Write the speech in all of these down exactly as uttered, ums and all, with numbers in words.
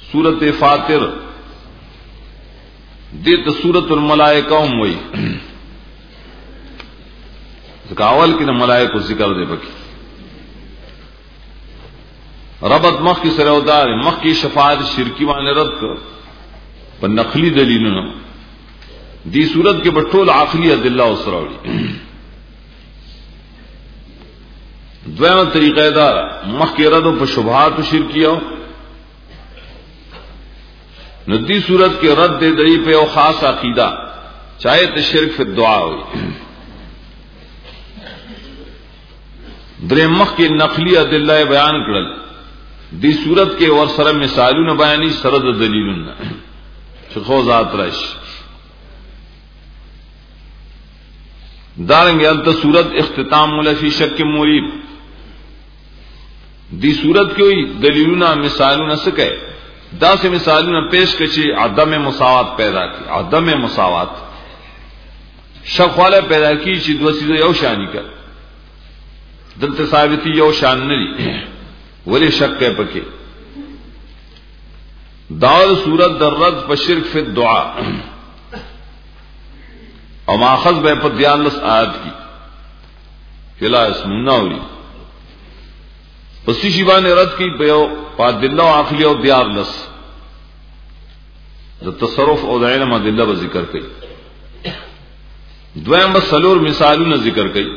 सूरत फातिर देत सूरत الملائکہ وئی ذکاول کی ملائکہ ذکر دے بکی ربط مخ کی سرودار مخ کی شفاعت شرکی باندې رد کر پر نقلی دلیلونه دی صورت کے بٹول عقلی ادلہ اسراوی دویمه طریقہ دا مخ کی رد پر شبہات شرکیہ ندی صورت کے رد دے دئی پہ او خاص عقیدہ چاہے تو شرک فی الدعا ہوئی درے مخ کے نقلی ادلہ بیان کرل دی صورت کے اور سر مثالون بیانی سرد دلیلون شخو ذات رش دارنگے انت صورت اختتام ملفی شک موریب دی صورت کی ہوئی دلیلون مثالون سکے دا سے مثالون پیش کچی عدم مساوات پیدا کی عدم مساوات شک والے پیدا کی چی دو چیزیں یو شانی کر دلت ثابتی یو شان نری ولی شک کے پکے دار صورت در رد پر شرک فی الدعا اور ماخذ بے پر دیانلس آیت کی فلا اسم ناوری پسی شیبان رد کی بیو پا دلہ و عقلی و دیارلس دا تصرف او دا علم دلہ با ذکر کئی دویم بس سلور مثالون ذکر کئی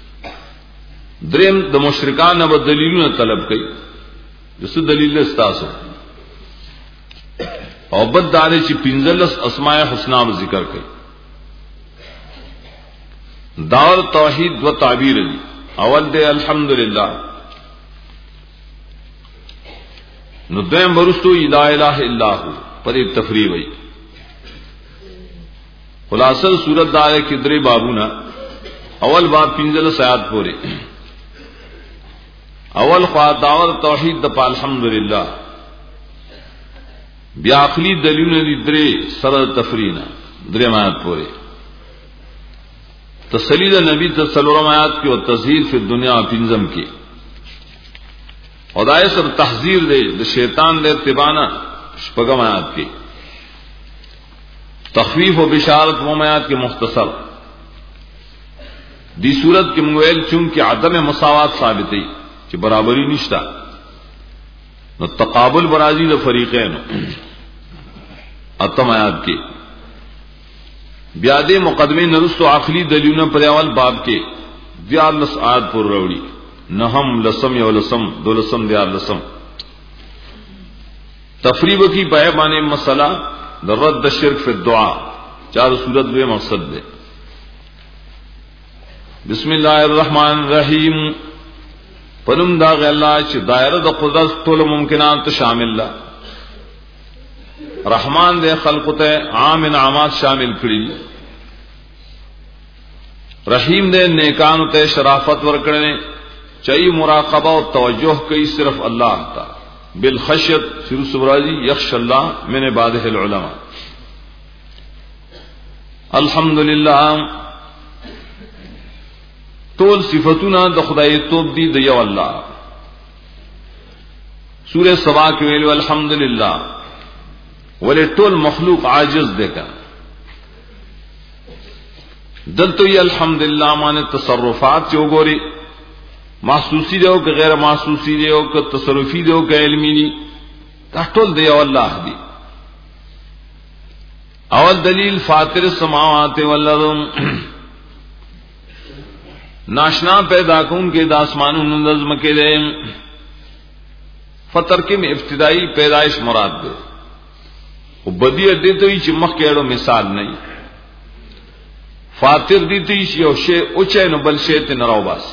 دریم د مشرکان به دلیلونه طلب کړي جسه دلیل استاسو او بد داري چې پنځلس اسماء الحسنا ذکر کړي دار توحید و تعبیر دی اول دے الحمدللہ نو دیم برستو لا الہ الا ہو پر تفریح وئی خلاصہ سورت دار کے درې بابونه اول باب پنځلس آیات پورے اول خوا دعوت توحید د الحمدللہ بیا عقلی دلیلونه دي درې سره تفرینا درې آیات پورے تسلیل نبی ته سلورم آیات کې او تزهیر فی دنیا پنځم کې خدای سره تحذیر دی د شیطان د اتبانا شپږم آیات کې تخفیف و بشارت و آیات کې مختصر دی صورت کې مویل چونکه عدم مساوات ثابت دی چې برابری نشتا نو تقابل برازی د فریقین اتم آیات کې بیا دې مقدمه نرستو عقلی دلیلونه پر اول باب کې دیارلس آیات پر وروړي نهم لسم یو لسم دولسم دیار لسم تفریب کی بیان مسئلہ د رد شرک فی الدعاء چار صورت میں مقصد دے بسم اللہ الرحمن الرحیم پنم دا اللہ چ دائرہ د قدرت ټول ممکنات شامل لا رحمان دے خلق تے عام انعامات شامل کړي رحیم دے نیکان تے شرافت ورکڑنے چاہیے مراقبہ و توجہ کئی صرف اللہ تا بالخشیت شروع سبراجی یخش اللہ من عبادہ العلماء الحمدللہ طول صفتنا د خدای توب دی د یو اللہ سورہ سبا کے ویلو الحمدللہ ولے طول مخلوق عاجز دیکھا دلتو یہ الحمدللہ مانے تصرفات جو گوری محسوسی دے ہو کہ غیر محسوسی دے ہو کہ تصرفی دے ہو کہ علمی دی تحتول دے ہو اللہ دی اول دلیل فاطر السماوات والارض ناشنا پیدا کون کے داسمانوں نظم کے دے فطر کے میں ابتدائی پیدائش مراد دے وہ بدیت دے تو ہی چمخ کے اڑو مثال نہیں فاطر دی تو ہی یو شے اچے نو بل شے تے نراو باس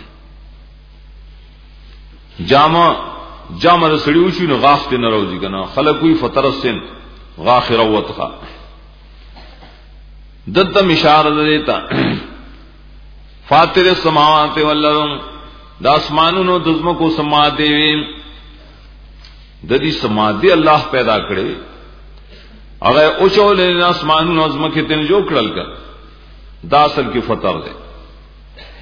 جامع جامع رسڑیو شو نو غاف تے نراو دی کنا خلق کوئی فطر سن غاخ روت خا دتا مشار دیتا فاطر السماوات والارض دا اسمانونو دزمو کو سما دے ددی سما دے اللہ پیدا کرے اگر اوچو لینا اسمانونو ازمو کے تن جو کڑل کر دا اصل کی فطر دے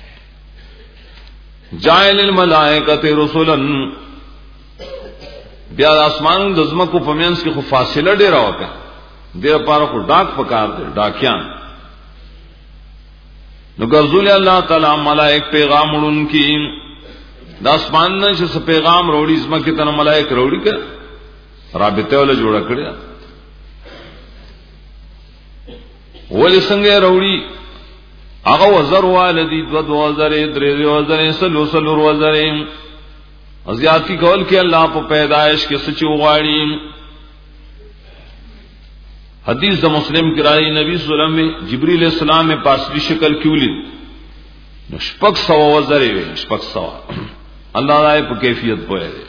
جائل الملائکۃ رسلا بیا د اسمانونو د زمکو په منځ کې خو فاصله ډیره وکړه دیر پاره خو ډاک پکار دي ډاکیان نو ګرځول الله تعالی ملائک پیغام وړونکي د اسمان نه چې پیغام وروړي زمکه ته ملائک وروړي کړه رابطه ولا جوړه کړه ولې څنګه وروړي هغه وزر والدي دو دو وزر درې وزر سلو سلو وزر ازیاتی کول کې الله په پیدائش کې سچ وغاړي حدیث د مسلم کی راوی نبی صلی الله علیه وسلم جبرئیل السلام میں پاسلی شکل کیوں لید شپږ سو وزرې وي شپږ سو الله دای په کیفیت پوهه دی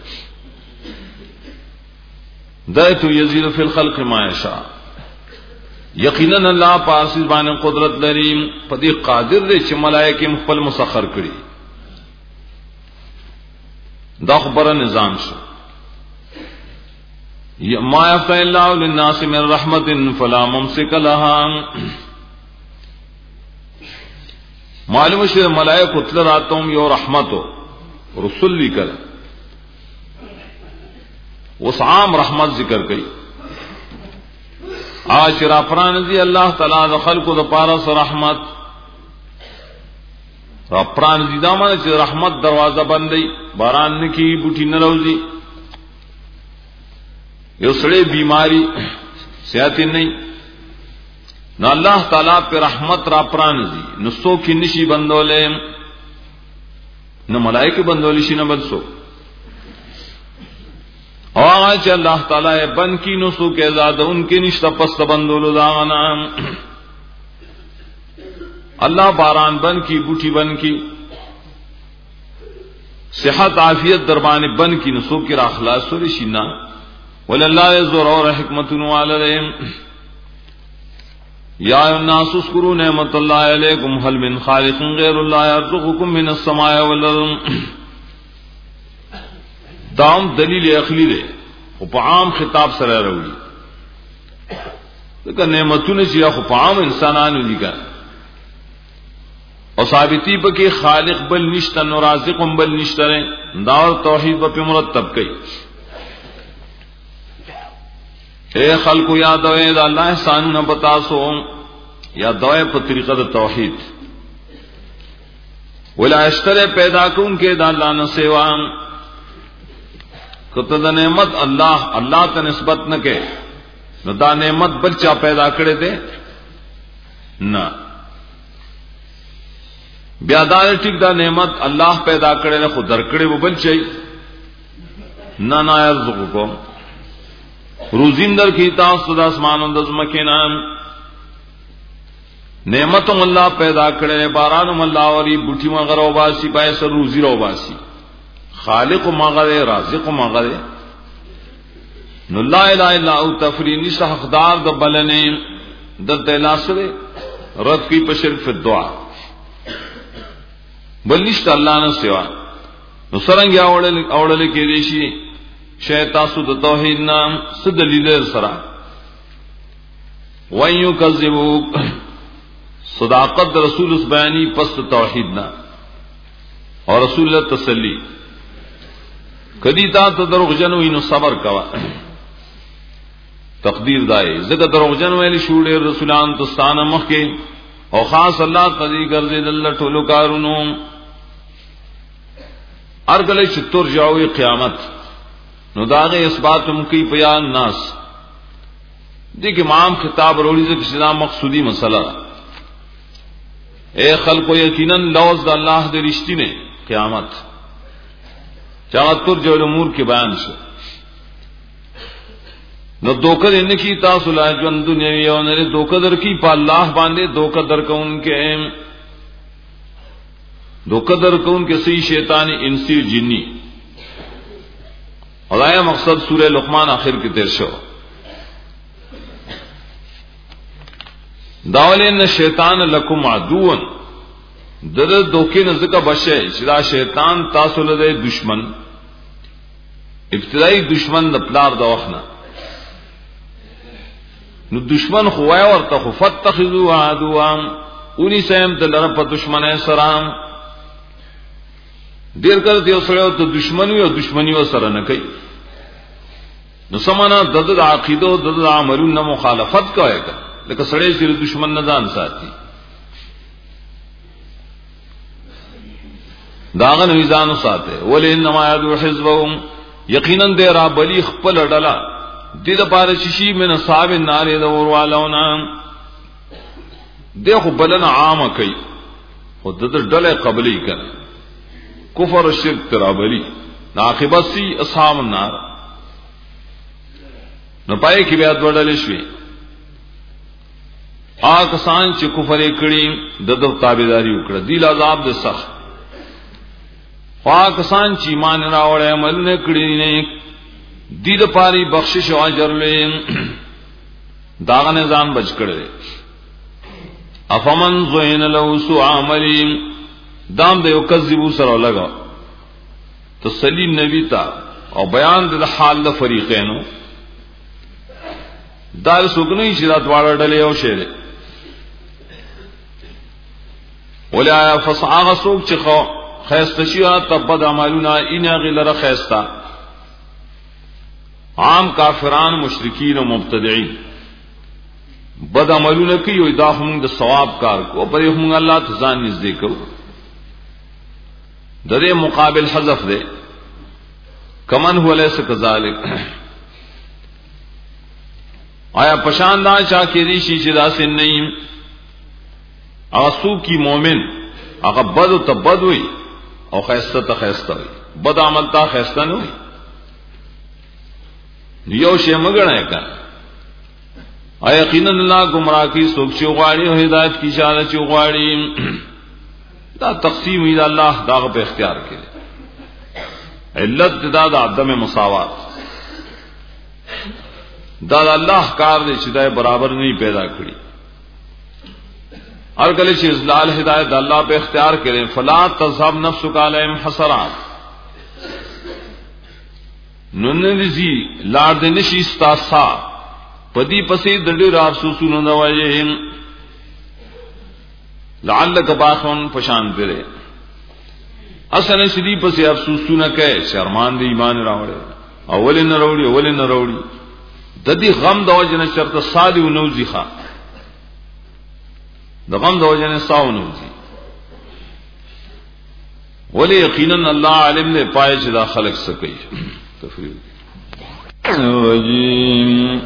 دایته یزيد فی الخلق ما یشاء یقینا الله پاس باندې قدرت لري په دې قادر دی چې ملائکه خپل مسخر کړي دا خبره نظام شو ما يفتح الله للناس من رحمت فلا ممسك لها معلوم شو ملائکه تل راتهم یو رحمتو رسول لیکل وس عام رحمت ذکر کړي عاشر افران دی الله تعالی د خلقو د پاره سره رحمت افران دی دا معنی چې رحمت دروازه بندي باران نکی بوټی نه روزي یو سړی بیماری صحت نه نو الله تعالی پر رحمت را پران دی نو سو کې نشي بندولې نو ملائکه بندول شي نه بل سو او هغه چې الله تعالی بن کی نو سو کې زاد ان کې نشته پس بندولو دا نام الله باران بن کی بوټي بن کی صحت عافیت دربان بن کی نو سو کې را خلاص ور شي نه ولله یذر اور حکمتن علیہم یا الناس اذکروا نعمت الله علیکم هل من خالق غیر الله یرزقکم من السماء والارض دام دلیل عقلی دی او په عام خطاب سره راوړي دغه نعمتونه چې خو په عام انسانانو دي کا او ثابتی په کې خالق بل نشته نو رازق بل نشته دا توحید په مرتب کوي اے خلق یاد اوے دا اللہ احسان نہ بتا سو یا دوے په طریقہ د توحید ولا اشترے پیدا کون کے دا اللہ نہ سیوا کته د نعمت الله الله ته نسبت نہ کہ نو دا نعمت بچا پیدا کړي دے نہ بیا دا ټیک دا نعمت الله پیدا کړي نه خود درکړي وبل چي نه نه يرزقکم روزیندر کی تاسو د اسمانو د زمکینا نعمتم الله پیدا کړي بارانم الله وری بوټي مغرو باسي پای سر روزي رو باسي خالق مغره رازق مغره نو لا اله الا هو تفرینی حقدار د بلنه د دلاسره رد کی په شرک فی الدعاء بلنشت الله نه سوا نو سرنګ اورل اورل کې دیشي شیطان سود توحید نام سد دلیل سرا وایو کذبوک صداقت رسول اس بیانی پس توحید نا اور رسول اللہ تسلی کدی تا ته دروغ جنو اینو صبر کوا تقدیر دای زګه دروغ جنو ویلی شوړې رسولان تستانه مخ کې او خاص الله قضی ګرځي دل ټولو کارونو ارګلې چې تر جاوي قیامت نو داغه اثباتم کی بیان ناس دیکھ امام خطاب روڑی سے کسی نام مقصودی مسئلہ اے خلق و یقیناً لوز دا اللہ دے رشتی نے قیامت چاہتر جو امور کے بیان سے نو دوکہ دینے کی تاصل جون دنیاوی اونرے دوکہ در کی پا اللہ باندے دوکہ در کا ان کے دوکہ در کا ان کے سی شیطانی انسی جنی اور مقصد سورہ لقمان آخر کی تیر شو داولین شیطان لکم عدوان در دوکے نزدیک بشے چدا شیطان تاسو لدے دشمن ابتدائی دشمن د پلار د وخنا نو دشمن خوایا ورته فتخذوا عدوا اونی سیم دلر په دشمنه سلام ډیر کله یو سره ته دشمنی او دشمنی و سره نه کوي نو سمانا د د عقیده او د عملونو مخالفت کوي لکه سړی چې دشمن نه ځان ساتي داغه نه ځان ساتي ول انما يدعو حزبهم یقینا د را بلی خپل ډلا د لپاره شي من اصحاب النار د وروالونا دغه بلنه عامه کوي او د ډله قبلي کوي کفر او شرک ترابلی عاقبت سی اصحاب النار نو پای کې بیا دوړل شي آ کسان چې کفر کړي د د تابعداري وکړه دی عذاب د سخت آ کسان چې ایمان راوړل عمل نه کړی نه دی د پاري بخشش او اجر لې داغه نه ځان بچ کړي افمن زین له سوء عمل دام د یو کذبو سره لگا تسلی نبی تا او بیان د حال د فریقینو دال سګنی چې دا دواړه ډلې یو شی ولا فصاغ سوق چې خو خیستشیا تبد عملنا ان غلر خیستا عام کافران مشرکین او مبتدعين بد عملونه کوي دا هم د ثواب کار کو پر هم الله تزان نږدې کو دغه مقابل حذف ده کمن هو لیس کذالک آیا پشان دا چا کې دي شي چې دا سن نه اسو کی مومن هغه بد او تبد وي او خیسته ته خیسته وي بد عمل ته خیسته نه وي یو شی مګنه کا آیا یقینا الله گمراه کی سوچ غواړي او هدایت کی اشاره چ غواړي دا تقسیم ای الله داغه په اختیار کړي علت دا د عدم مساوات دا الله کار دی چې دا برابر نه پیدا کړی هر کله چې ازلال هدایت الله په اختیار کړي فلا تذهب نفسك عليهم حسرات ننذي لار د نشي استاسا پدی پسې د ډېر افسوسونه نه وایي لعلک باخون پشان پره اصل شدی پسې افسوسونه کوي شرمان دی ایمان راوړي اول نه راوړي اول نه راوړي د دې غم د وجنه شرط صادق نو ځخه د غم د وجنه ساو نو ځي ولی یقینا الله علم نه پای چې دا خلق سکی تفریق رجیم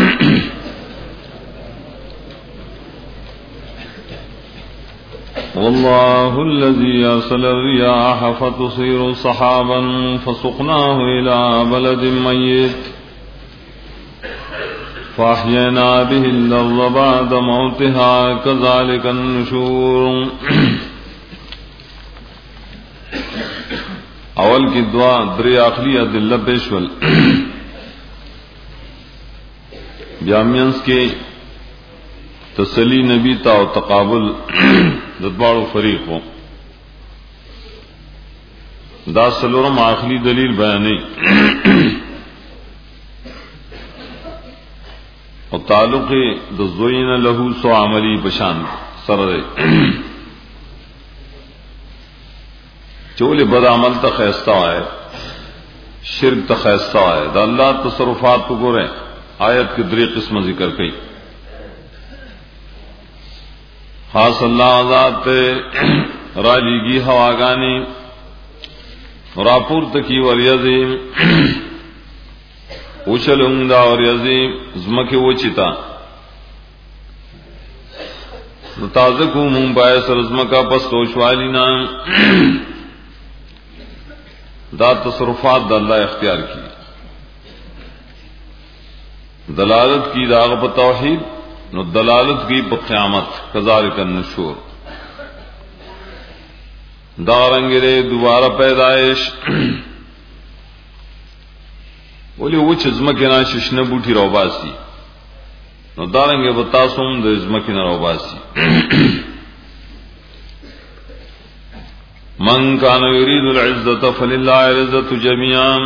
والله الذي أرسل الرياح فتصير صحابا فسقناه إلى بلد ميت فأحيينا به الأرض بعد موتها كذلك النشور اول کی دعا درې عقلی ادله پېښول بیا مینس کې تسلی نبی تا او تقابل د دوړو فریقو دا سلورم عقلی دلیل بیانې او تعلق د زوین له سو عملی بشان سره چولے بد عمل تا خیستہ ہے شرک تا خیستہ ہے دا اللہ تصرفات کو گورے آیت کے دری قسم ذکر کئی خاص اللہ آزاد راجیگی ہواگانی راپور تکی وریزیم اوچل انگدہ وریزیم زمک وچتا نتازکو منبای سرزمکا پس توشوالینا دا تصرفات دا اللہ اختیار کی دلالت کی داغ پہ توحید نو دلالت کی پہ قیامت کذالک النشور دا رنگرے دوبارہ پیدائش بولی وچ ازمکینا ششن بوٹی روباسی نو دا رنگے بتاسم دا ازمکینا روباسی من کان یرید العزت فللہ العزت جميعا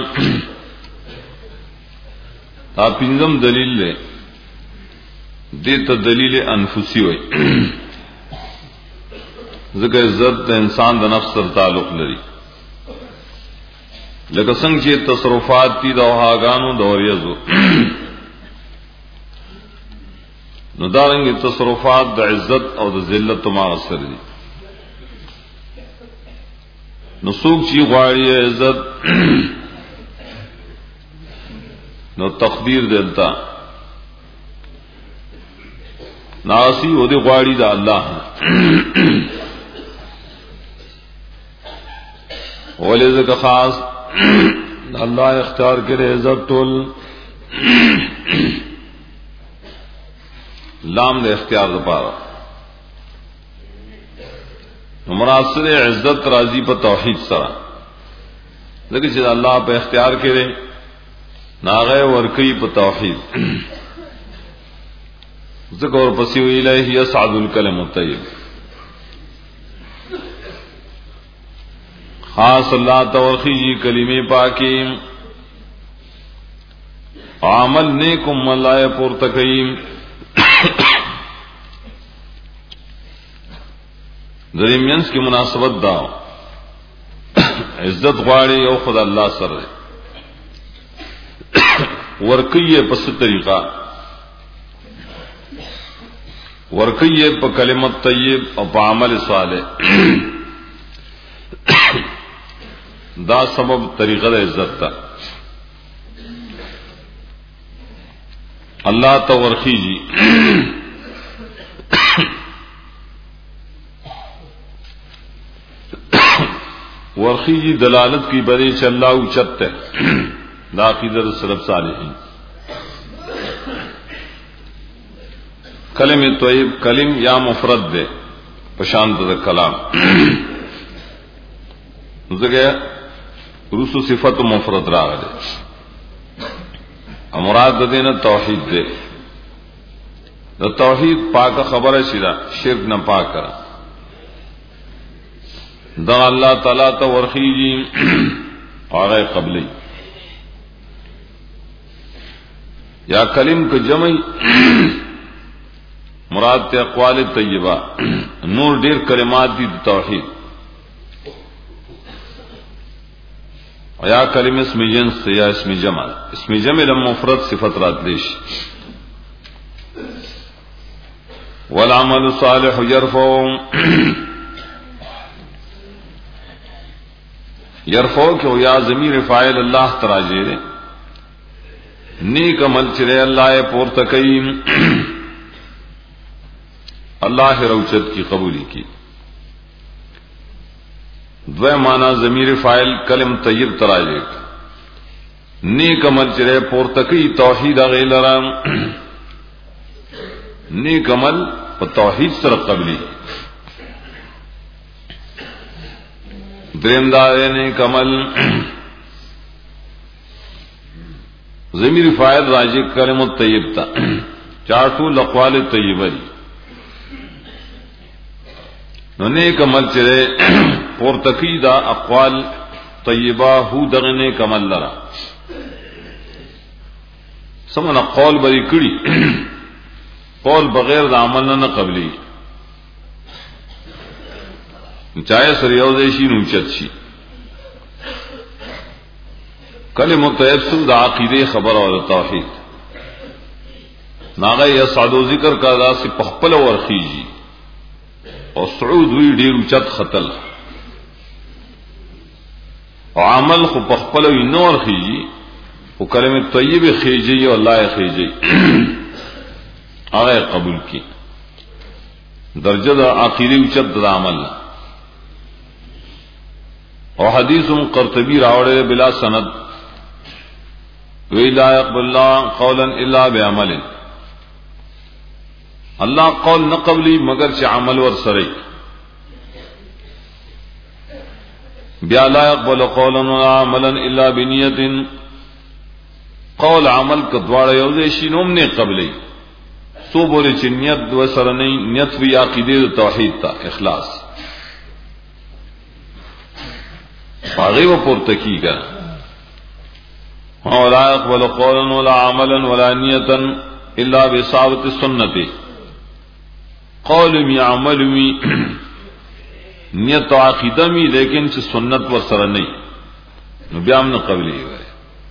تا پنځم دلیل لے دیتا دلیل انفسی ہوئی ذکر عزت دا انسان دا نفس سر تعلق لري لکه څنګه چې تصرفات دي د هاګانو د اوریزو نو دا رنګ تصرفات د عزت او د ذلت ما اثر دي. نو څوک چې غواړي عزت نو تقدیر دلتا ناسی او دی غواړي د الله ولې ځکه خاص الله اختیار کړي عزت ټول لام د اختیار لپاره. مراسل عزت راضی په توحید سره لکه چې الله په اختیار کړي ناغه ورکی په توحید ذکر پسې ویلای یصعد الکلم الطیب خاص الله توخی کلمې پاکي عمل نیکم ملای پورتکیم درمیانس کی مناسبت دا عزت غواړي او خدای الله سره ورکیه په ست طریقہ ورکیه په کلمت طیب او په عمل صالح دا سبب طریقہ د عزت تا الله تو ورخیږي ورخیږي دلالت کی بری چې الله اوچت ہے دا عقیدہ سلف صالحین. کلمہ طیب کلم یا مفرد دے پشانت د کلام زګه رسو صفت مفرد راغله امراد د دینه توحید دے د توحید پاک خبره شیدا شرک نه پاک کرا دا الله تعالی ته ورخیږي هغه قبلی یا کلم کو جمعی مراد ته اقوال طیبہ نور ډیر کلمات دي توحید یا کلمه اسم جنس یا اسم جمع اسم جمع لم مفرد صفت راتلیش والعمل صالح يرفع يرفع کہ یا ضمیر فاعل اللہ تراجے نیک عمل چرے اللہ پورته کوي اللہ روچت کی قبولی کی. دوے معنی ضمیر فاعل کلم طیب تراجے نیک عمل چرے پورته کوي توحید غیلرا نیک عمل په توحید سره قبلی دریم دار نیک عمل ضمیر فاعل راجع کلمۃ طیب تا چاٹو اقوال طیبہ نو نیک عمل چرے پورتکی دا اقوال طیبہ ہو دغه نیک عمل لرا سمنا قول بری کړي قول بغیر د عمل نه قبلی چاہے سریوزے شي نوچت شي کلمہ طیب سو دا عقیدے خبر اور توحید ناغه یصعد ذکر کا دا سی پخپل ورخیږي او صعود وی ډیر چت خطل او عمل خو پخپل وی نور خيږي او کلمہ طیب خيږي او الله خيږي هغه قبول کی درجه دا عقیدے چت دا عمل او حدیث قرطبی راوڑے بلا سند وی لا يقبل الله قولا الا بعمل اللہ قول نہ قبلی مگر چ عمل ور سره بیا لا يقبل قولا ولا عملا الا بنیت قول عمل ک دواړه یو ځای شي نوم نه قبلی سو بوله چې نیت و سره نه نیت وی عقیده توحید تا اخلاص باغی و پورتکی گا ولا يقبل قولا ولا عملا ولا نیتا الا بصابت السنت قول می عمل می نیت و عقیدہ می لیکن چھ سنت و سر نہیں نو بیا هم نه قبلي وي.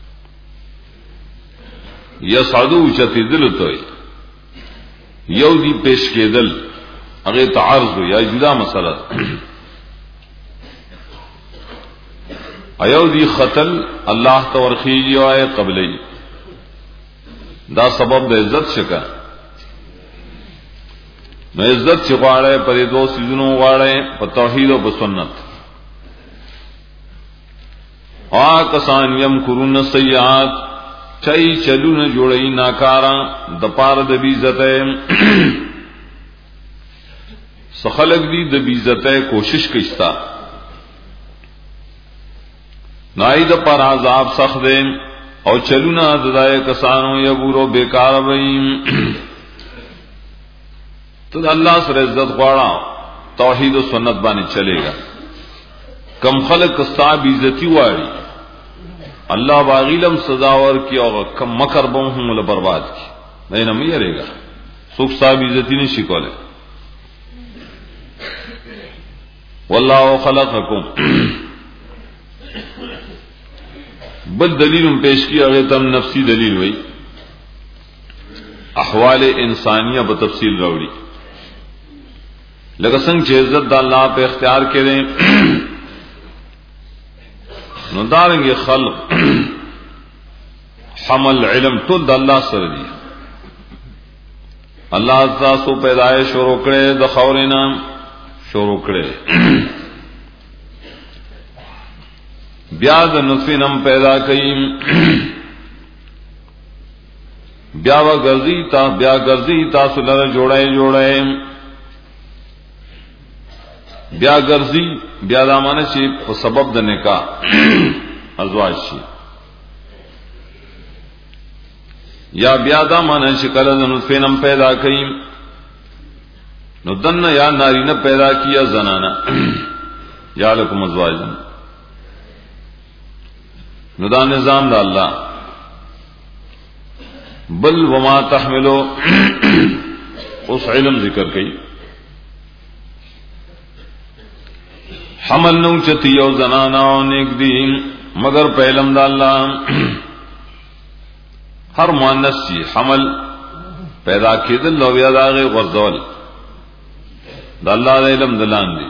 یصعدو چتی دل توي یو دی پیش کېدل هغه تعارض یا جدا مسله ایو دی قتل الله تورخی او قبلی دا سبب د عزت شکا نو عزت چې غواړي پرې دوه سيزونو غواړي په توحید او په سنت. ا کسان یم کرون سیئات چای چلونه جوړی ناکارا د پار د بیزته سخلق دی د بیزته کوشش کیستا نای د پر عذاب سخت دین او چلونه دای کسانو یبورو بیکار ویم. تو اللہ سر عزت غواړه توحید و سنت باندې چلے گا. کم خلق صاحب عزتی واړي اللہ باغیلم سزاور کی اور کم مکر بم ہوں ل برباد کی نہیں نہ میرے گا سکھ صاحب عزتی نہیں شکولے. واللہ خلقکم بل دلیل پیش کی اگر تم نفسی دلیل ہوئی احوال انسانیہ بتفصیل راوڑی لگا سنگ چه عزت دا اللہ پہ اختیار کریں نو دارنگی خلق حمل علم ټول د الله سره دی. الله تاسو پیدایش شروع کړي د خورینه شروع کړي بیا د نطفه نم پیدا کړي بیا و غرضی تا بیا غرضی تاسو لره جوړای جوړای بیا غرضی بیا دا معنی چې په سبب د نکاح ازواج شي یا بیا دا معنی چې کله د نطفه نم پیدا کړي نو دنه یا ناری نه پیدا کیا زنانا یا لکم ازواجن نو دا نظام دا اللہ. بل وما تحملو اس علم ذکر کئی حمل نو چتی او زنانا او نیک دی مگر پہلم دا اللہ. ہر مؤنث چی حمل پیدا کیدل لو بیا داغه غرزول دا اللہ دا علم دلان دی.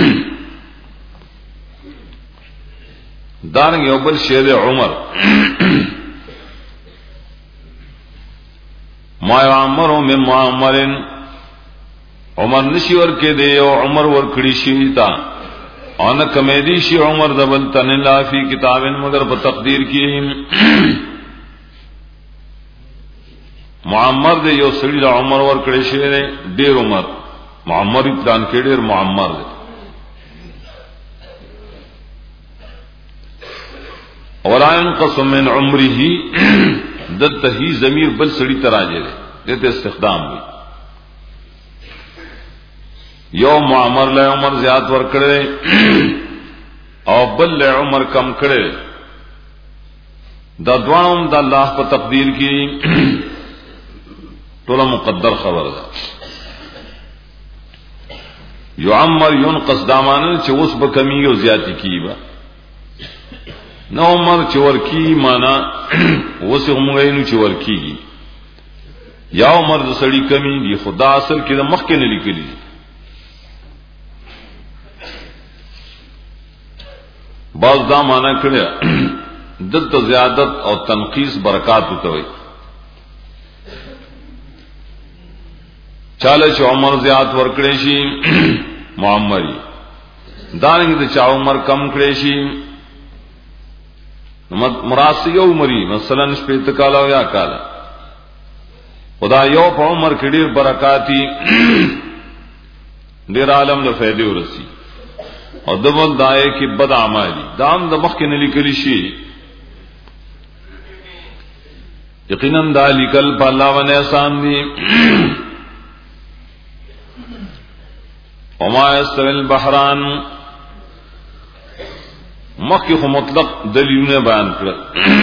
دارنگ یوبل شیر عمر ما عمر من معمر عمر نشی ور کې دی او عمر ور کړی شي تا ان کمیدی شي عمر دبل تن لا فی کتاب مگر په تقدیر کې معمر دی یو سړي عمر ور کړی شي ډیر عمر معمر پلان کې ډیر معمر دی ولا ينقص من عمره دته ہی ضمیر بل سړی تراجه ده دته استخدام وي یو معمر له عمر زیات ور کړي او بل له عمر کم کړي دا دوام د الله په تقدیر کې ټول مقدر خبر ده. يعمر ينقص دامانه چې اوس به کمی او زیاتی کیږي نو عمر چور کی مانا وسه همغینو چور کیږي یا عمر د سړی کمی دی خدا اصل کې د مخ کې نه لیکلی باز دا معنا کړی دلته زیادت او تنقیص برکات ہوتے ہوئے چاله چې عمر زیات ورکړي شي معمری دانګ د چا عمر کم کړي شي مراد سے یو عمری مثلا شپیت کالا یا کالا خدا یو په عمر کې ډیر برکاتی ډیر عالم له فائدې ورسی او دبل دای کی بد اعمالی دام د مخ کې نه لیکلی شي یقینا د لیکل په الله باندې آسان دي. وما يستوي البحران مخی خو مطلق دلیلونه بیان کړل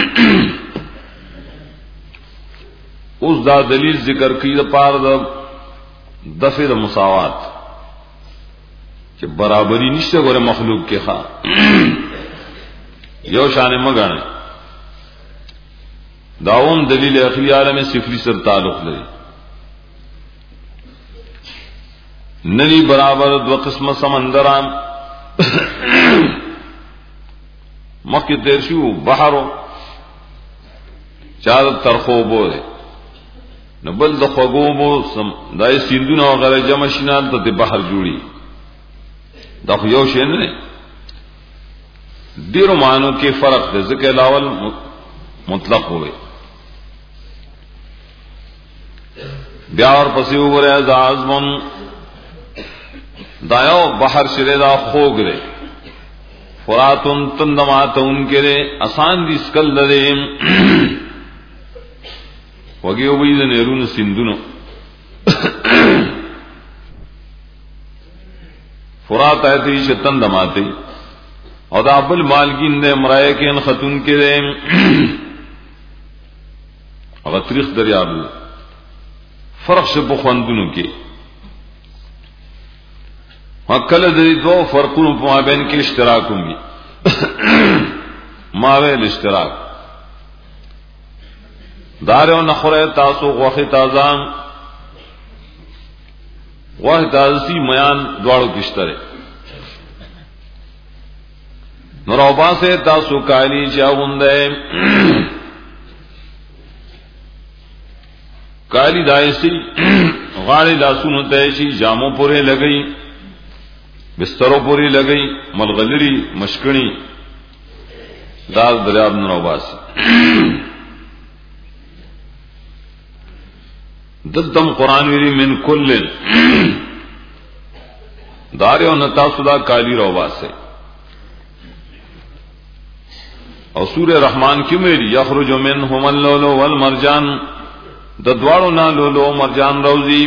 اوس دا دلیل ذکر کړي د پاره د دفع د مساوات چې برابرۍ نشته ګوره مخلوق کې ښا یو شان مګاڼه داوم دلیل اخری عالم صفری سره تعلق لري ندی برابر دو قسم سمندران مخی تیر شو بحرو چاد ترخو بو دے نبل د خوگو بو دای سیندون او غره جمع شینال ته بحر جوړي دا خو یو شی نه ډیرو معنو کې فرق دی ځکه لاول مطلق وي بیا اور پسې وګوره از اعظم دایو بحر شری دا خوګ دی فراتن تندمات ان کے آسان دی سکل لرے وگیو بید نیرون سندونو فرات آیتی چھ تندماتے او دا بل مالگین دے مرائے کے ان خطون کے دے اگر تریخ دریاب فرق شب خواندونو کے کل دری دو فرقوں پا بین کے اشتراک ہوں گی ماویل اشتراک داریو نخورے تاسو غوخی تازان غوخی تازسی میان دوارو کشترے نروبا سے تاسو کالی چاوندے کالی دائسی غاڑی لاسونو تیشی جامو پورے لگئی بستروں پوری لگئی ملغلری مشکڑی دال دریاب نروباسی ددم قرآن ویری من کل داریو نتا صدا کالی روباس ہے اور سورہ رحمان کی میری یخرج منہم اللؤلؤ والمرجان ددوارو نا لولو مرجان روزی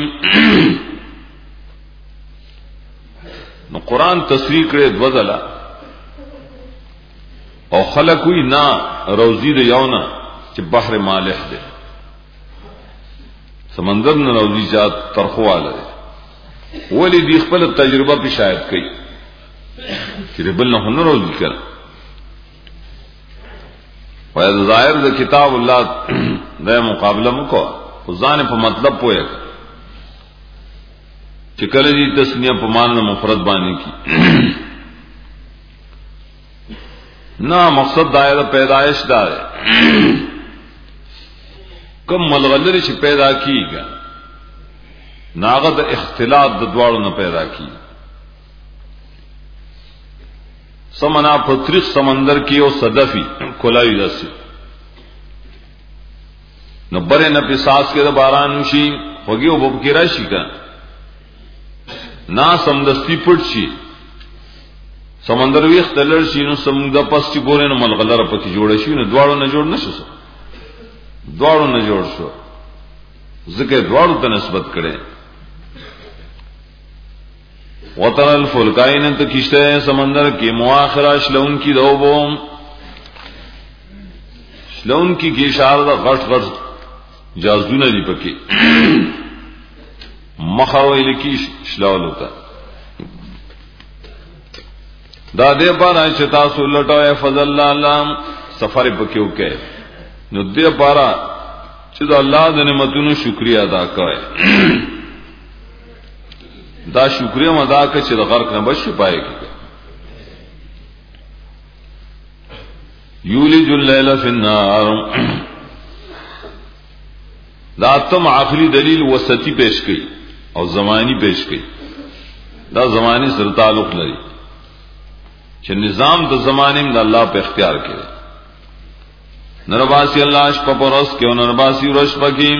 نو قرآن تصریح کرے دوزلا او خلق ہوئی نا روزی دے یونا چی بحر مالح دے سمندر نا روزی جات ترخوا لے ولی دی خپل تجربہ پی شاید کئی چی ربل نا ہن روزی کر وید ظاہر دے کتاب اللہ دے مقابلہ مکو خزانے پا مطلب پوئے کر چکل جی تسنیہ پمان مفرد بانی کی نہ مقصد دائرہ پیدائش دارے کم ملغلر چھ پیدا کی گا ناغد اختلاط دوارو نہ پیدا کی سمنا پترک سمندر کی او صدفی کلائی رسی نہ برے نہ پساس کے باران نشی ہوگی وہ بب کی راشی کا نا سمدستی پټ شي سمندر وی اختلر شي نو سمدا پس چې ګورې نو ملغلره پکې جوړ شي نو دواړو نه جوړ نشو دواړو نه جوړ شو ذکر دواړو ته نسبت کړي وتر الفلکاین ته کیشته سمندر کې مواخره شلون کی دوبو شلون کی کی اشاره د غټ غټ جازونه دی پکې مخاوی لکی شلاول ہوتا دا دے پارا چتا سو لٹوئے فضل اللہ اللہ سفر پکیو کے نو دے پارا چتا اللہ دے نعمتونو شکریہ ادا کرے دا شکریہ ادا کر چتا غرق نہ بچ پائے گی یولج اللیل فی النار دا تم عقلی دلیل وسطی پیش کی اور زمانی پیش کی دا زمانی سر تعلق لري چې نظام د زمانے میں اللہ پہ اختیار کرے نرباسی اللہ شپا پرس کے نرباسی رش پکی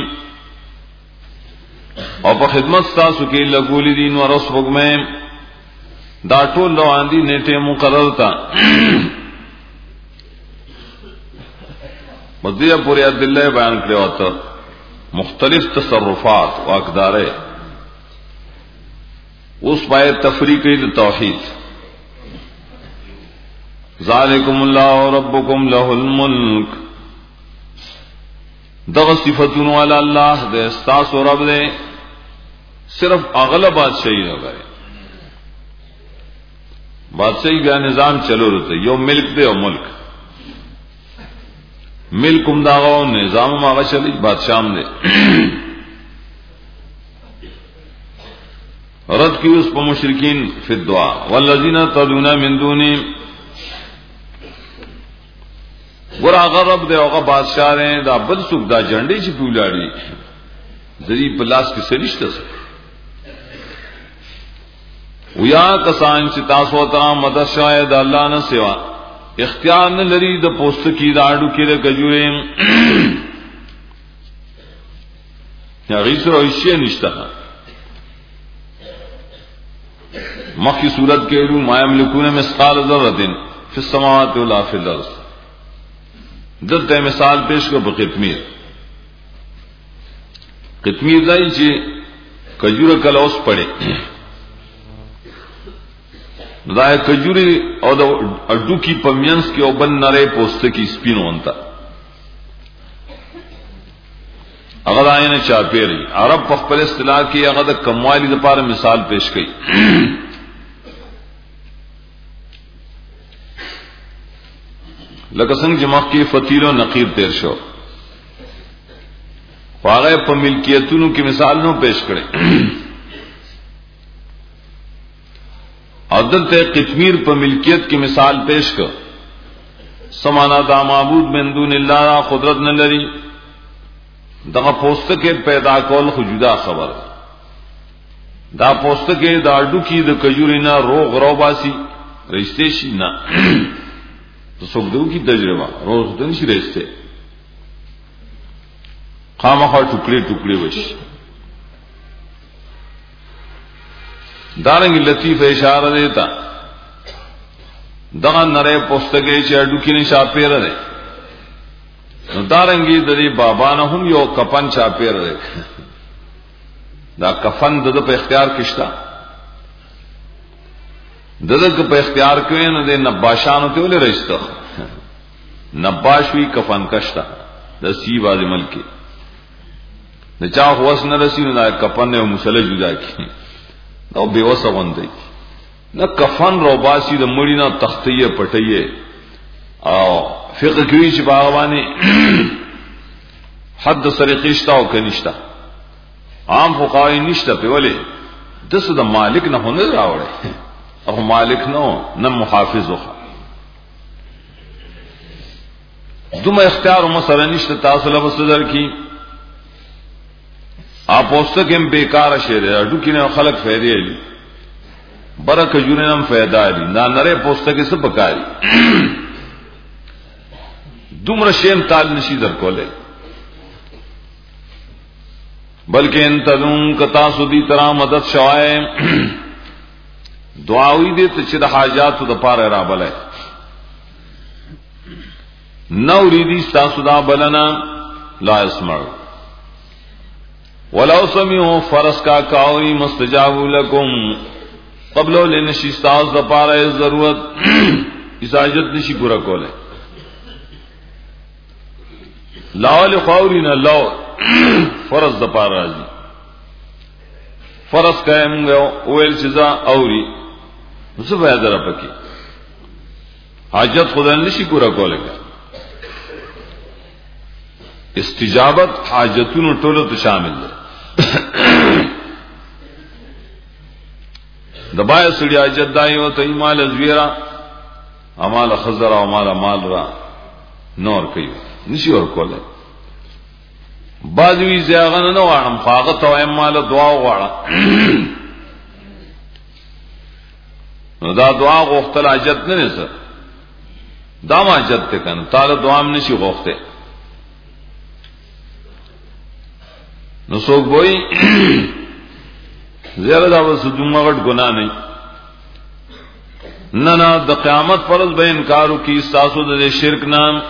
اور په خدمت تاسو کې لګولې دین و رس وګمې دا ټول روان دي نیټه مقرر تا مدیه پوری عبد الله بیان کړو ته مختلف تصرفات و اقدارے اس پائے تفریق توحید ذالکم اللہ ربکم لہ الملک دغ صفتون والا اللہ دے استاس و رب دے صرف اغلب بادشاہی نہ کرے بادشاہی کا نظام چلو رہتے یو ملک دے او ملک ملکم داغو نظام ماغا چلی بادشاہم دے رد کی اس پا مشرکین فی الدعا والذین تدعون من دونی ور آغا رب دے آغا بادشاہ رہے دا بل سک دا جنڈے چی پیولاڑی ذری پلاس کی سرشتہ سے ویا کسان چی تاسو تا مدد شاید اللہ نہ سوا اختیار نہ لری د پوست کی داڑو کی د کجورے یا غیسر اوشی نشتا مخی صورت کے رو ما یملکون مثقال ذرۃ فی السماوات ولا فی الارض دلتے مثال پیش کو بقتمیر قتمیر دای چې کجور کلوس پڑے دای کجوری او د اډو کی پمینس کې او بن نری پوسټ کی سپینو انتا هغه داینه چا پیری عرب په خپل اصطلاح کې هغه د کموالی لپاره مثال پیش کړي لکه څنګه چې مخکې فتیل او نقیر تیر شو هغه په ملکیتونو کې مثال نو پیش کړي عدل تے قتمیر پر ملکیت کی مثال پیش کر سمانا دا معبود من دون اللہ قدرت نہ لری دا پوست کے پیدا کول خجودا خبر دا پوست کے داڑو کی دا کجوری نہ روغ رو باسی رشتے شی نہ تو سکدو کی تجربہ روز دن شی رشتے خامخواہ ٹکڑے ٹکڑے وش دارنگی لطیف اشارہ دیتا دغا نرے پوستگے چی اڈو کی نشاپیر دے دارنگی دری بابانا ہم یو کفن چاپیر دے دا کفن دد پہ اختیار کشتا دد پہ اختیار کوئے نو دے نباشانو تےولے رشتا نباشوی کفن کشتا دا سی بازی ملکی دا چاہ خوص نرسی نو دا کفن نے و مسلح جدا کی نو بیوسا غندی نہ کفن رو باسی د مړی نه تختیه پټیه او فقہ کوي چې باغوانی حد سرقشتا او کنيشتا عام فقای نشته په ولې دسه د مالک نه هونه راوړي او مالک نو نه محافظ وخه دومره اختیار مو سره نشته تاسو له وسدر کی آپ اوستکم بیکار شعر اډو کینه خلق فائدې دي برکه جوړنم فائدہ دي نا نره پوستکه څه پکاري دومره شیم تال نشي در کوله بلکہ ان تدون کتا سودی طرح مدد شوائے دعاوی دے ته چې د حاجات د پاره را بلای نو ریدی تاسو دا بلنا لا اسمع ولو سمعوا فرس کا کاوی مستجاب لكم قبل لنشی استاز د پاره ضرورت اجازت نشي پورا کوله لاول قورینا لو فرض د پاره راځي فرض قائم ویل چیزا اوري څه فائدہ را پکې حاجت خدای نشي پورا کوله استجابت حاجتونو ټولو ته شامل ده دبای سړي حاجت دایو ته مال زویرا امال خزر او مال مال را نور کوي نشي ور کوله بعضوی زیاغن نه وانم خاغه تو مال دعا وغواړه نو دا دعا غوښتل حاجت نه نسه دا ما حاجت ته کنه تعالی دعا هم نشي غوښته نو څوک وای زیاده دا وسو دومره غټ ګناه نه نه نه د قیامت فرض به انکارو کی تاسو د شرک نام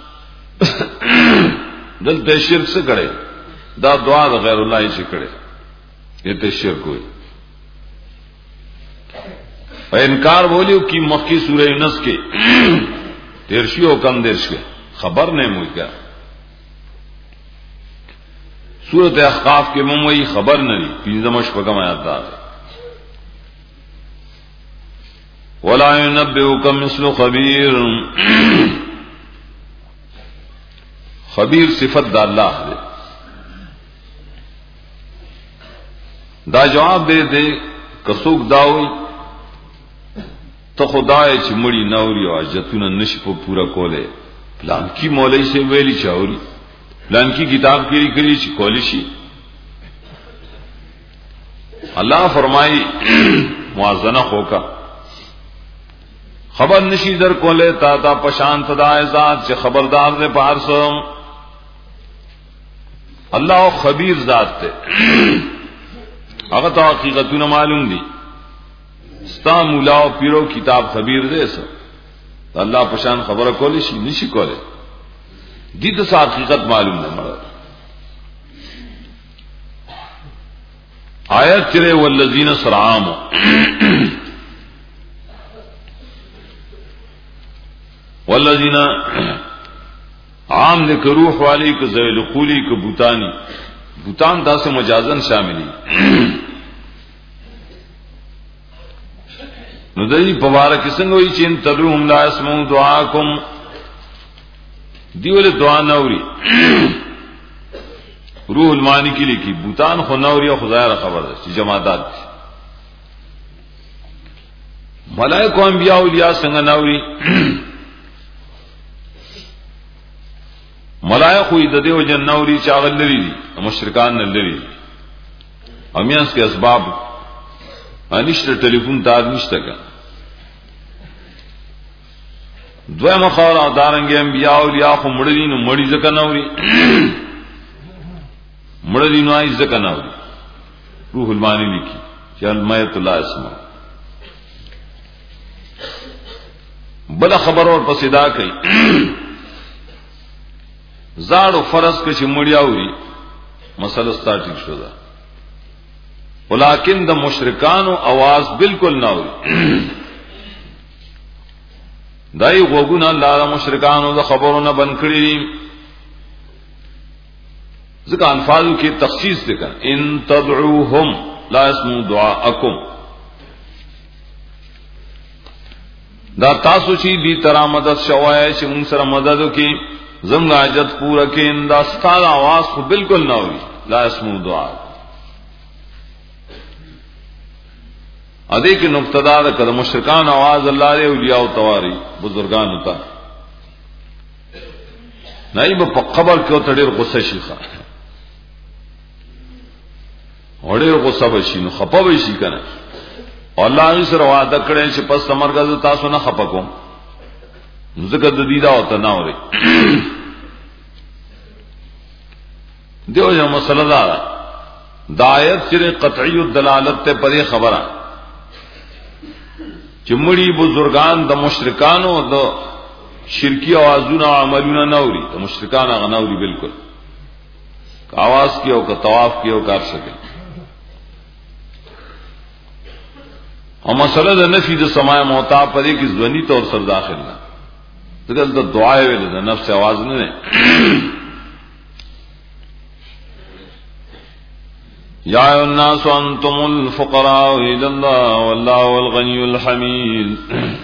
دلته شرک څه کړي دا دعا د غیر الله یې کړي یته شرک وي په انکار بولیو کی مکی سورہ یونس کې تیرشی او کم درش کې خبر نه موي کا سورۃ احقاف کې موي خبر نه دي پنځم شپږم آیات ده ولا ينبئك مثل خبير خبیر صفت د الله دی. دا جواب دے دے کڅوک داوي ته خدای چې مړی نوري او حاجتونه نشي په پورا کوله. پلان کی مولوی سے ویلی چاوري، پلان کی کتاب کې لري چې کولی شي. الله فرمایي موازنه ہوکا خبر نشی در کوله تا تا پشان تدا ذات چې خبردار دے پارسم. الله خبیر ذات ته هغه ته حقیقتونه معلوم دي. ستا مولا او پیرو کتاب خبیر دے سو الله پشان خبره کولی شي نشي کوله. دې ته حقیقت معلوم نه مړ. آیت چره والذین سرعامو والذین عام دے روح والی کو ذیل قولی کو بوتانی بوتان دا سے مجازن شاملی نو دای مبارک څنګه وی چې ان تدعوهم لا يسمعوا دعاءكم دیول دعا نوري روح المانی کی لیکي بوتان خو نوري او خدای خبر ده چې جماعات ملائکه انبیاء اولیاء څنګه نوري ملائکه د دې وجه نوري چاغل لري دي مشرکان نه لري امیانس کې اسباب انشته ټلیفون تار نشته کا دوه مخاور دارنګ انبیاء اولیاء خو مړی نو مړی ځکه نوري مړی نو ای ځکه نوري روح المانی لیکي چې المیت لا اسمع بل خبر اور پسیدا کوي زاړو فرض کې چې مړی اوري مسله ستاسو شو ده ولیکن د مشرکانو आवाज بالکل نه اوري دای غوګونه الله مشرکانو د خبرونه بن کړی ځکه انفال کې تخصیص ده ان تدعوهم لا يسمعوا دعاءكم دا تاسو چې دې ترا مدد شوای چې موږ سره مدد وکي زموږ حاجت پورا کین دا ستاره आवाज خو بالکل نه اوري لا يسمعوا دعاء ادې کې نقطه دا ده مشرکان आवाज الله دې اولیاء او تواری بزرگان ہوتا نه به په قبر کې او تډیر غصه شي ښه اورې غصه وشي نو خپه وشي کنه الله یې سره وعده کړی چې پس تمرګه تاسو نه خپه کوم ځکه د دې دا وته نه اوري دیو یو مسله دا دایت چې قطعی الدلالت ته پرې خبره چې مړي بزرگان د مشرکانو د شرکی اوازونه او عملونه نوري د مشرکانو غنوري بالکل आवाज کیو کا طواف کیو کار سکے او مسله د نفي د سماع موتا پرې کې ځونی طور سره داخل نه دغه د دعا ویل د نفس आवाज نه نه یا الناس انتم الفقراء الى الله والله الغني الحميد